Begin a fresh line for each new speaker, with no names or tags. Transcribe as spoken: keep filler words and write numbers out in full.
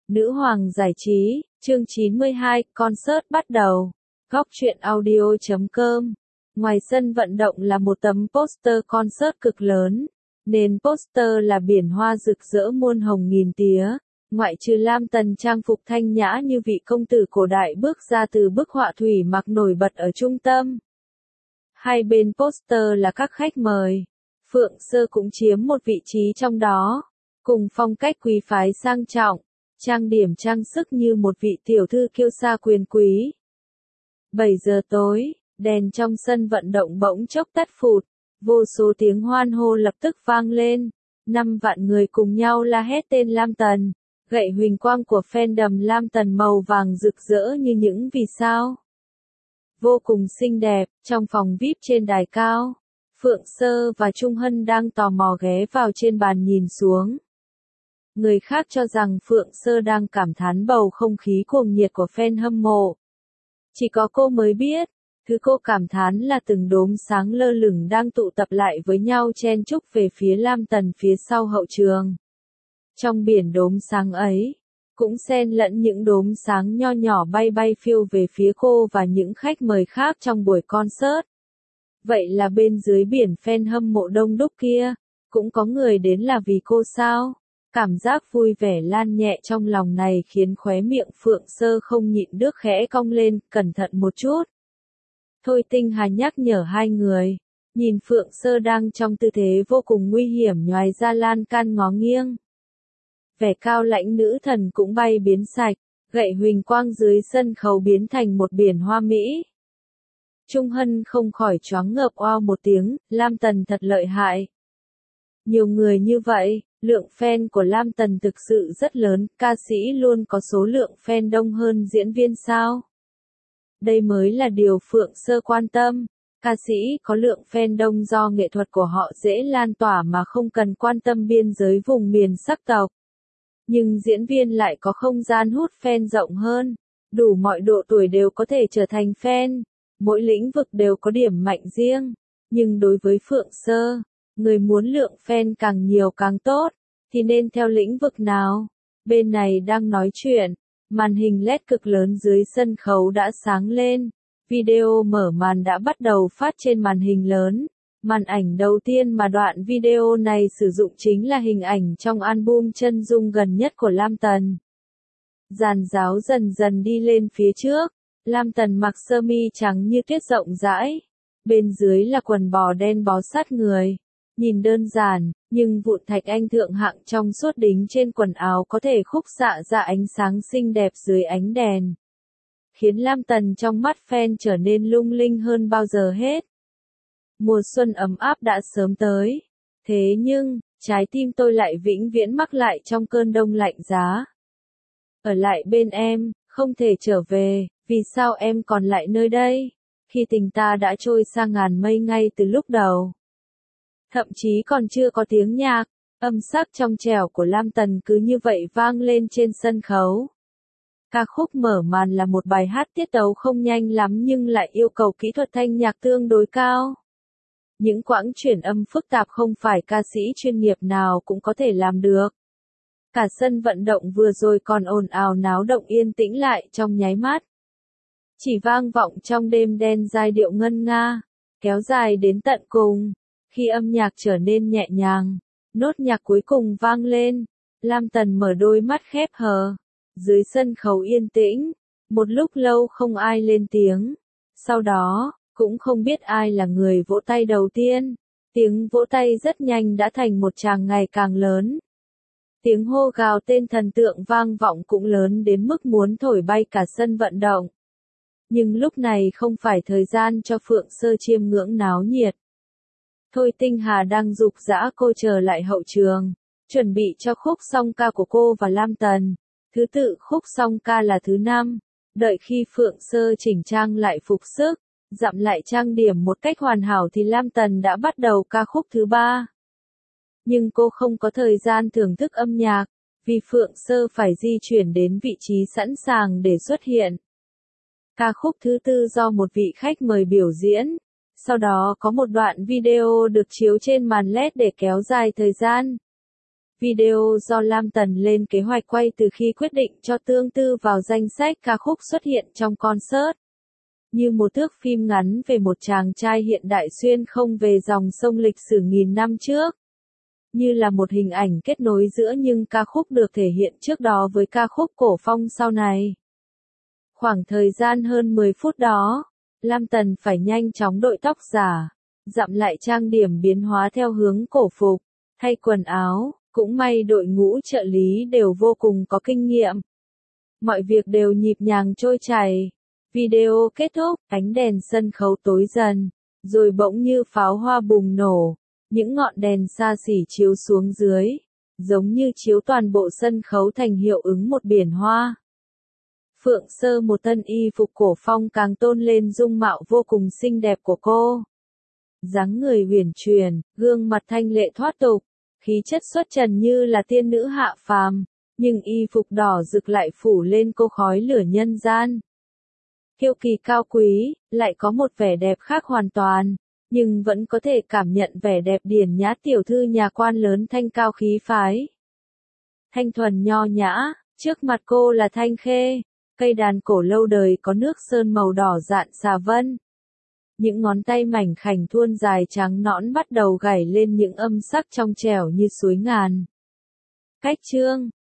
Nữ hoàng giải trí, chương chín mươi hai, concert bắt đầu. Góc truyện audio chấm com. Ngoài sân vận động là một tấm poster concert cực lớn. Nền poster là biển hoa rực rỡ muôn hồng nghìn tía. Ngoại trừ Lam Tần trang phục thanh nhã như vị công tử cổ đại bước ra từ bức họa thủy mặc nổi bật ở trung tâm. Hai bên poster là các khách mời. Phượng Sơ cũng chiếm một vị trí trong đó. Cùng phong cách quý phái sang trọng. Trang điểm trang sức như một vị tiểu thư kiêu sa quyền quý. bảy giờ tối, đèn trong sân vận động bỗng chốc tắt phụt, vô số tiếng hoan hô lập tức vang lên, năm vạn người cùng nhau la hét tên Lam Tần, gậy huỳnh quang của fandom Lam Tần màu vàng rực rỡ như những vì sao. Vô cùng xinh đẹp, trong phòng vi ai pi trên đài cao, Phượng Sơ và Trung Hân đang tò mò ghé vào trên bàn nhìn xuống. Người khác cho rằng Phượng Sơ đang cảm thán bầu không khí cuồng nhiệt của fan hâm mộ. Chỉ có cô mới biết, thứ cô cảm thán là từng đốm sáng lơ lửng đang tụ tập lại với nhau chen chúc về phía Lam Tần phía sau hậu trường. Trong biển đốm sáng ấy, cũng xen lẫn những đốm sáng nho nhỏ bay bay phiêu về phía cô và những khách mời khác trong buổi concert. Vậy là bên dưới biển fan hâm mộ đông đúc kia, cũng có người đến là vì cô sao? Cảm giác vui vẻ lan nhẹ trong lòng này khiến khóe miệng Phượng Sơ không nhịn được khẽ cong lên, cẩn thận một chút. Thôi Tinh Hà nhắc nhở hai người, nhìn Phượng Sơ đang trong tư thế vô cùng nguy hiểm nhoài ra lan can ngó nghiêng. Vẻ cao lãnh nữ thần cũng bay biến sạch, gậy huỳnh quang dưới sân khấu biến thành một biển hoa mỹ. Trung Hân không khỏi choáng ngợp oao một tiếng, Lam Tần thật lợi hại. Nhiều người như vậy, lượng fan của Lam Tần thực sự rất lớn, ca sĩ luôn có số lượng fan đông hơn diễn viên sao? Đây mới là điều Phượng Sơ quan tâm, ca sĩ có lượng fan đông do nghệ thuật của họ dễ lan tỏa mà không cần quan tâm biên giới vùng miền sắc tộc. Nhưng diễn viên lại có không gian hút fan rộng hơn, đủ mọi độ tuổi đều có thể trở thành fan, mỗi lĩnh vực đều có điểm mạnh riêng, nhưng đối với Phượng Sơ, người muốn lượng fan càng nhiều càng tốt, thì nên theo lĩnh vực nào? Bên này đang nói chuyện, màn hình led cực lớn dưới sân khấu đã sáng lên, video mở màn đã bắt đầu phát trên màn hình lớn. Màn ảnh đầu tiên mà đoạn video này sử dụng chính là hình ảnh trong album chân dung gần nhất của Lam Tần. Giàn giáo dần dần đi lên phía trước, Lam Tần mặc sơ mi trắng như tuyết rộng rãi, bên dưới là quần bò đen bó sát người. Nhìn đơn giản, nhưng vụn thạch anh thượng hạng trong suốt đính trên quần áo có thể khúc xạ ra ánh sáng xinh đẹp dưới ánh đèn. Khiến Lam Tần trong mắt fan trở nên lung linh hơn bao giờ hết. Mùa xuân ấm áp đã sớm tới. Thế nhưng, trái tim tôi lại vĩnh viễn mắc lại trong cơn đông lạnh giá. Ở lại bên em, không thể trở về, vì sao em còn lại nơi đây? Khi tình ta đã trôi xa ngàn mây ngay từ lúc đầu. Thậm chí còn chưa có tiếng nhạc, âm sắc trong trẻo của Lam Tần cứ như vậy vang lên trên sân khấu. Ca khúc mở màn là một bài hát tiết tấu không nhanh lắm nhưng lại yêu cầu kỹ thuật thanh nhạc tương đối cao. Những quãng chuyển âm phức tạp không phải ca sĩ chuyên nghiệp nào cũng có thể làm được. Cả sân vận động vừa rồi còn ồn ào náo động yên tĩnh lại trong nháy mắt. Chỉ vang vọng trong đêm đen giai điệu ngân nga, kéo dài đến tận cùng. Khi âm nhạc trở nên nhẹ nhàng, nốt nhạc cuối cùng vang lên, Lam Tần mở đôi mắt khép hờ. Dưới sân khấu yên tĩnh, một lúc lâu không ai lên tiếng. Sau đó, cũng không biết ai là người vỗ tay đầu tiên. Tiếng vỗ tay rất nhanh đã thành một tràng ngày càng lớn. Tiếng hô gào tên thần tượng vang vọng cũng lớn đến mức muốn thổi bay cả sân vận động. Nhưng lúc này không phải thời gian cho Phượng Sơ chiêm ngưỡng náo nhiệt. Thôi Tinh Hà đang giục giã cô trở lại hậu trường, chuẩn bị cho khúc song ca của cô và Lam Tần. Thứ tự khúc song ca là thứ năm, đợi khi Phượng Sơ chỉnh trang lại phục sức, dặm lại trang điểm một cách hoàn hảo thì Lam Tần đã bắt đầu ca khúc thứ ba. Nhưng cô không có thời gian thưởng thức âm nhạc, vì Phượng Sơ phải di chuyển đến vị trí sẵn sàng để xuất hiện. Ca khúc thứ tư do một vị khách mời biểu diễn. Sau đó có một đoạn video được chiếu trên màn led để kéo dài thời gian. Video do Lam Tần lên kế hoạch quay từ khi quyết định cho Tương Tư vào danh sách ca khúc xuất hiện trong concert. Như một thước phim ngắn về một chàng trai hiện đại xuyên không về dòng sông lịch sử nghìn năm trước. Như là một hình ảnh kết nối giữa những ca khúc được thể hiện trước đó với ca khúc cổ phong sau này. Khoảng thời gian hơn mười phút đó, Lam Tần phải nhanh chóng đội tóc giả, dặm lại trang điểm biến hóa theo hướng cổ phục, thay quần áo, cũng may đội ngũ trợ lý đều vô cùng có kinh nghiệm. Mọi việc đều nhịp nhàng trôi chảy. Video kết thúc, ánh đèn sân khấu tối dần, rồi bỗng như pháo hoa bùng nổ, những ngọn đèn xa xỉ chiếu xuống dưới, giống như chiếu toàn bộ sân khấu thành hiệu ứng một biển hoa. Phượng Sơ một thân y phục cổ phong càng tôn lên dung mạo vô cùng xinh đẹp của cô. Dáng người uyển chuyển, gương mặt thanh lệ thoát tục, khí chất xuất trần như là tiên nữ hạ phàm, nhưng y phục đỏ rực lại phủ lên cô khói lửa nhân gian. Kiêu kỳ cao quý, lại có một vẻ đẹp khác hoàn toàn, nhưng vẫn có thể cảm nhận vẻ đẹp điển nhã tiểu thư nhà quan lớn thanh cao khí phái. Thanh thuần nho nhã, trước mặt cô là thanh khê, cây đàn cổ lâu đời có nước sơn màu đỏ rạn xà vân. Những ngón tay mảnh khảnh thuôn dài trắng nõn bắt đầu gảy lên những âm sắc trong trẻo như suối ngàn. Cách chương